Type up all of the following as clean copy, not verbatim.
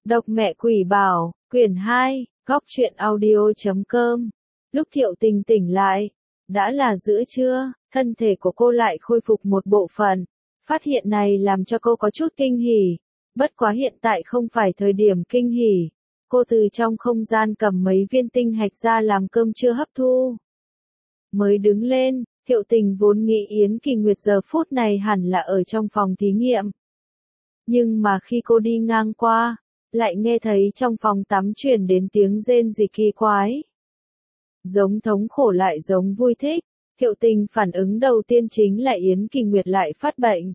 Độc mẹ quỷ bảo, quyển 2, góc truyện audio.com. Lúc Thiệu Tình tỉnh lại, đã là giữa trưa, thân thể của cô lại khôi phục một bộ phận. Phát hiện này làm cho cô có chút kinh hỉ. Bất quá hiện tại không phải thời điểm kinh hỉ. Cô từ trong không gian cầm mấy viên tinh hạch ra làm cơm trưa hấp thu. Mới đứng lên, Thiệu Tình vốn nghĩ Yến Kỳ Nguyệt giờ phút này hẳn là ở trong phòng thí nghiệm. Nhưng mà khi cô đi ngang qua, lại nghe thấy trong phòng tắm truyền đến tiếng rên rỉ kỳ quái. Giống thống khổ lại giống vui thích, Thiệu Tình phản ứng đầu tiên chính là Yến Kỳ Nguyệt lại phát bệnh.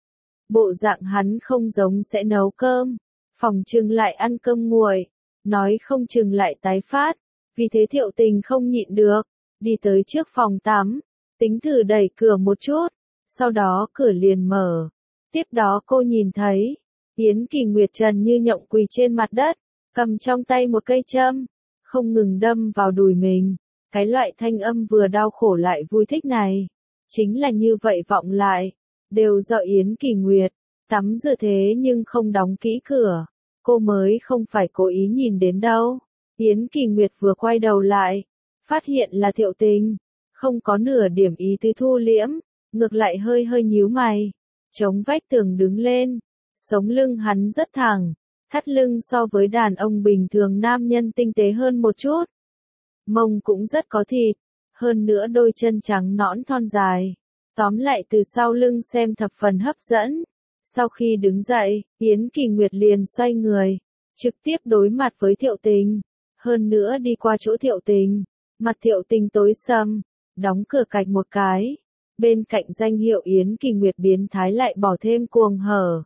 Bộ dạng hắn không giống sẽ nấu cơm, phòng chừng lại ăn cơm nguội, nói không chừng lại tái phát, vì thế Thiệu Tình không nhịn được, đi tới trước phòng tắm, tính thử đẩy cửa một chút, sau đó cửa liền mở. Tiếp đó cô nhìn thấy, Yến Kỳ Nguyệt trần như nhộng quỳ trên mặt đất, cầm trong tay một cây châm, không ngừng đâm vào đùi mình. Cái loại thanh âm vừa đau khổ lại vui thích này, chính là như vậy vọng lại, đều do Yến Kỳ Nguyệt, tắm rửa thế nhưng không đóng kỹ cửa, cô mới không phải cố ý nhìn đến đâu. Yến Kỳ Nguyệt vừa quay đầu lại, phát hiện là Thiệu Tình, không có nửa điểm ý tứ thu liễm, ngược lại hơi hơi nhíu mày, chống vách tường đứng lên, sống lưng hắn rất thẳng, thắt lưng so với đàn ông bình thường nam nhân tinh tế hơn một chút. Mông cũng rất có thịt, hơn nữa đôi chân trắng nõn thon dài. Tóm lại từ sau lưng xem thập phần hấp dẫn. Sau khi đứng dậy, Yến Kỳ Nguyệt liền xoay người, trực tiếp đối mặt với Thiệu Tình. Hơn nữa đi qua chỗ Thiệu Tình, mặt Thiệu Tình tối sầm, đóng cửa cạch một cái. Bên cạnh danh hiệu Yến Kỳ Nguyệt biến thái lại bỏ thêm cuồng hở.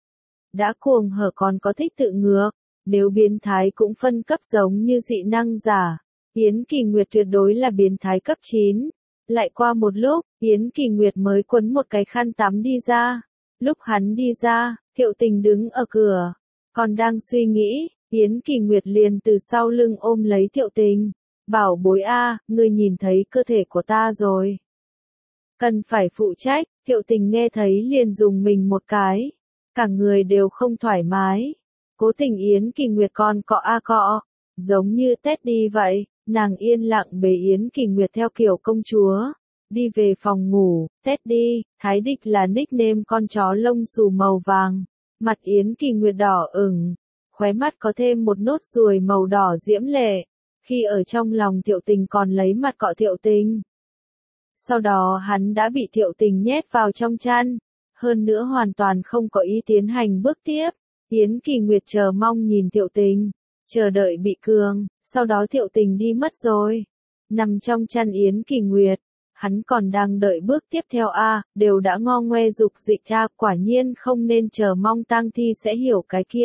Đã cuồng hở còn có thích tự ngược, nếu biến thái cũng phân cấp giống như dị năng giả. Yến Kỳ Nguyệt tuyệt đối là biến thái cấp 9. Lại qua một lúc, Yến Kỳ Nguyệt mới quấn một cái khăn tắm đi ra. Lúc hắn đi ra, Thiệu Tình đứng ở cửa. Còn đang suy nghĩ, Yến Kỳ Nguyệt liền từ sau lưng ôm lấy Thiệu Tình. Bảo bối a, ngươi nhìn thấy cơ thể của ta rồi. Cần phải phụ trách, Thiệu Tình nghe thấy liền dùng mình một cái. Cả người đều không thoải mái. Cố tình Yến Kỳ Nguyệt còn cọ a cọ. Giống như Teddy vậy. Nàng yên lặng bế Yến Kỳ Nguyệt theo kiểu công chúa, đi về phòng ngủ. Teddy, Thái Địch là nickname con chó lông xù màu vàng, mặt Yến Kỳ Nguyệt đỏ ửng, khóe mắt có thêm một nốt ruồi màu đỏ diễm lệ, khi ở trong lòng Thiệu Tình còn lấy mặt cọ Thiệu Tình. Sau đó hắn đã bị Thiệu Tình nhét vào trong chăn, hơn nữa hoàn toàn không có ý tiến hành bước tiếp. Yến Kỳ Nguyệt chờ mong nhìn Thiệu Tình, chờ đợi bị cường, sau đó Thiệu Tình đi mất rồi. Nằm trong chăn Yến Kỳ Nguyệt, hắn còn đang đợi bước tiếp theo đều đã ngo ngoe dục dịch quả nhiên không nên chờ mong tang thi sẽ hiểu cái kia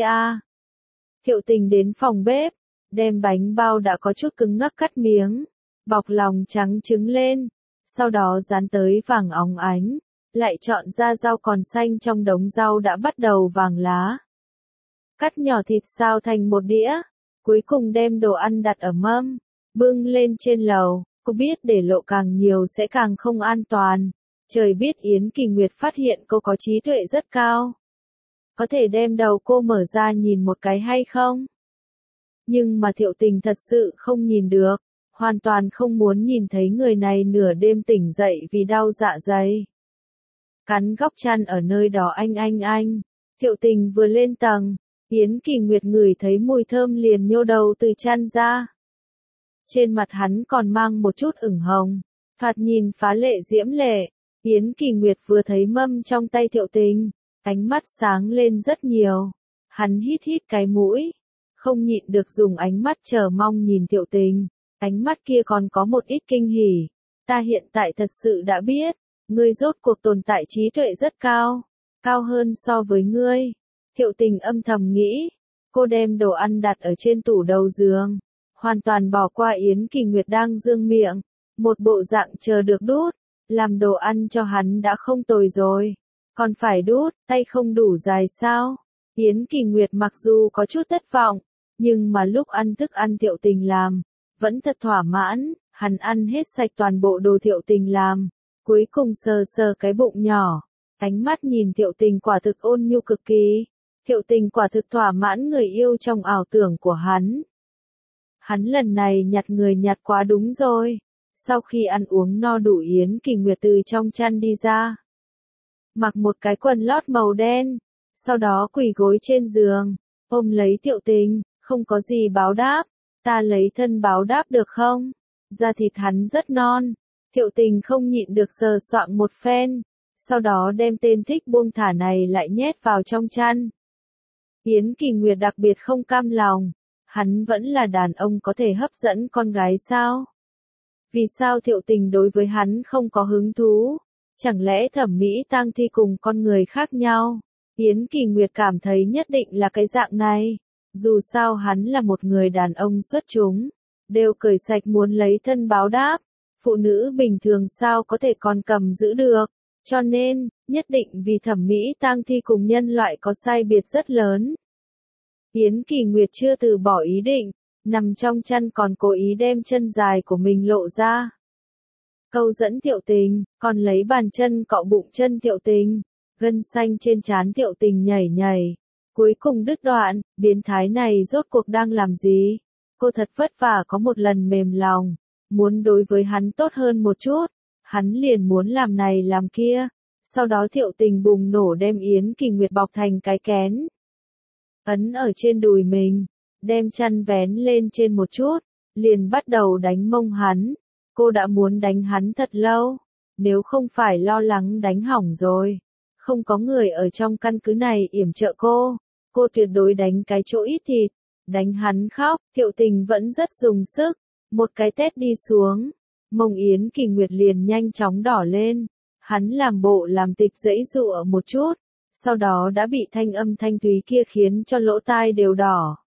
Thiệu Tình đến phòng bếp, đem bánh bao đã có chút cứng ngắc cắt miếng, bọc lòng trắng trứng lên, sau đó dán tới vàng óng ánh, lại chọn ra rau còn xanh trong đống rau đã bắt đầu vàng lá. Cắt nhỏ thịt xào thành một đĩa, cuối cùng đem đồ ăn đặt ở mâm, bưng lên trên lầu. Cô biết để lộ càng nhiều sẽ càng không an toàn. Trời biết Yến Kỳ Nguyệt phát hiện cô có trí tuệ rất cao. Có thể đem đầu cô mở ra nhìn một cái hay không? Nhưng mà Thiệu Tình thật sự không nhìn được, hoàn toàn không muốn nhìn thấy người này nửa đêm tỉnh dậy vì đau dạ dày. Cắn góc chăn ở nơi đó anh. Thiệu Tình vừa lên tầng, Yến Kỳ Nguyệt ngửi thấy mùi thơm liền nhô đầu từ chăn ra. Trên mặt hắn còn mang một chút ửng hồng, thoạt nhìn phá lệ diễm lệ. Yến Kỳ Nguyệt vừa thấy mâm trong tay Thiệu Tình, ánh mắt sáng lên rất nhiều. Hắn hít cái mũi, không nhịn được dùng ánh mắt chờ mong nhìn Thiệu Tình. Ánh mắt kia còn có một ít kinh hỉ. Ta hiện tại thật sự đã biết, ngươi rốt cuộc tồn tại trí tuệ rất cao, cao hơn so với ngươi. Thiệu Tình âm thầm nghĩ, cô đem đồ ăn đặt ở trên tủ đầu giường, hoàn toàn bỏ qua Yến Kỳ Nguyệt đang dương miệng, một bộ dạng chờ được đút, làm đồ ăn cho hắn đã không tồi rồi, còn phải đút, tay không đủ dài sao? Yến Kỳ Nguyệt mặc dù có chút thất vọng, nhưng mà lúc ăn thức ăn Thiệu Tình làm, vẫn thật thỏa mãn, hắn ăn hết sạch toàn bộ đồ Thiệu Tình làm, cuối cùng sờ sờ cái bụng nhỏ, ánh mắt nhìn Thiệu Tình quả thực ôn nhu cực kỳ. Thiệu Tình quả thực thỏa mãn người yêu trong ảo tưởng của hắn. Hắn lần này nhặt người nhặt quá đúng rồi. Sau khi ăn uống no đủ Yến Kỳ Nguyệt từ trong chăn đi ra. Mặc một cái quần lót màu đen. Sau đó quỳ gối trên giường. Ôm lấy Thiệu Tình, không có gì báo đáp. Ta lấy thân báo đáp được không? Da thịt hắn rất non. Thiệu Tình không nhịn được sờ soạng một phen. Sau đó đem tên thích buông thả này lại nhét vào trong chăn. Yến Kỳ Nguyệt đặc biệt không cam lòng. Hắn vẫn là đàn ông có thể hấp dẫn con gái sao? Vì sao Thiệu Tình đối với hắn không có hứng thú? Chẳng lẽ thẩm mỹ tang thi cùng con người khác nhau? Yến Kỳ Nguyệt cảm thấy nhất định là cái dạng này. Dù sao hắn là một người đàn ông xuất chúng. Đều cởi sạch muốn lấy thân báo đáp. Phụ nữ bình thường sao có thể còn cầm giữ được? Cho nên, nhất định vì thẩm mỹ tang thi cùng nhân loại có sai biệt rất lớn. Yến Kỳ Nguyệt chưa từ bỏ ý định, nằm trong chăn còn cố ý đem chân dài của mình lộ ra. Câu dẫn Thiệu Tình, còn lấy bàn chân cọ bụng chân Thiệu Tình, gân xanh trên trán Thiệu Tình nhảy nhảy. Cuối cùng đứt đoạn, biến thái này rốt cuộc đang làm gì? Cô thật vất vả có một lần mềm lòng, muốn đối với hắn tốt hơn một chút, hắn liền muốn làm này làm kia. Sau đó Thiệu Tình bùng nổ đem Yến Kỳ Nguyệt bọc thành cái kén. Ấn ở trên đùi mình, đem chăn vén lên trên một chút, liền bắt đầu đánh mông hắn. Cô đã muốn đánh hắn thật lâu, nếu không phải lo lắng đánh hỏng rồi. Không có người ở trong căn cứ này yểm trợ cô tuyệt đối đánh cái chỗ ít thịt, đánh hắn khóc. Thiệu Tình vẫn rất dùng sức, một cái tét đi xuống, mông Yến Kỳ Nguyệt liền nhanh chóng đỏ lên. Hắn làm bộ làm tịch giãy giụa một chút, sau đó đã bị thanh âm thanh thúy kia khiến cho lỗ tai đều đỏ.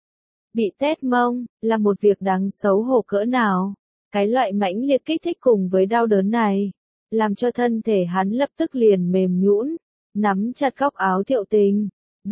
Bị tét mông, là một việc đáng xấu hổ cỡ nào. Cái loại mãnh liệt kích thích cùng với đau đớn này, làm cho thân thể hắn lập tức liền mềm nhũn, nắm chặt góc áo Thiệu Tình.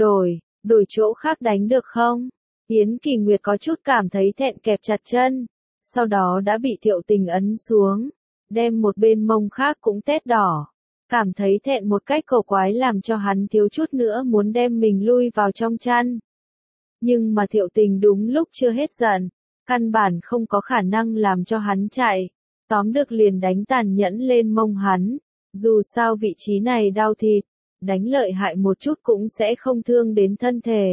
Đổi chỗ khác đánh được không? Yến Kỳ Nguyệt có chút cảm thấy thẹn kẹp chặt chân, sau đó đã bị Thiệu Tình ấn xuống, đem một bên mông khác cũng tét đỏ. Cảm thấy thẹn một cách cổ quái làm cho hắn thiếu chút nữa muốn đem mình lui vào trong chăn. Nhưng mà Thiệu Tình đúng lúc chưa hết giận, căn bản không có khả năng làm cho hắn chạy, tóm được liền đánh tàn nhẫn lên mông hắn. Dù sao vị trí này đau thịt, đánh lợi hại một chút cũng sẽ không thương đến thân thể.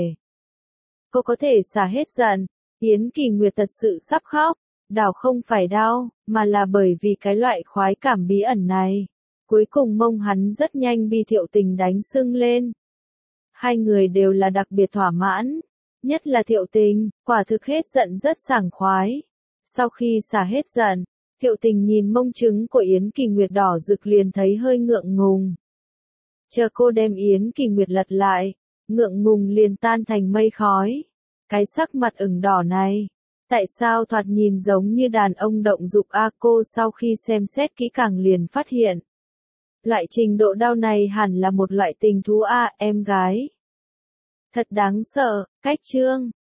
Cô có thể xả hết giận, Yến Kỳ Nguyệt thật sự sắp khóc, đảo không phải đau, mà là bởi vì cái loại khoái cảm bí ẩn này. Cuối cùng mông hắn rất nhanh bị Thiệu Tình đánh sưng lên. Hai người đều là đặc biệt thỏa mãn, nhất là Thiệu Tình, quả thực hết giận rất sảng khoái. Sau khi xả hết giận, Thiệu Tình nhìn mông trứng của Yến Kỳ Nguyệt đỏ rực liền thấy hơi ngượng ngùng. Chờ cô đem Yến Kỳ Nguyệt lật lại, ngượng ngùng liền tan thành mây khói. Cái sắc mặt ửng đỏ này, tại sao thoạt nhìn giống như đàn ông động dục a? Cô sau khi xem xét kỹ càng liền phát hiện. Loại trình độ đau này hẳn là một loại tình thú a, em gái. Thật đáng sợ, cách chương.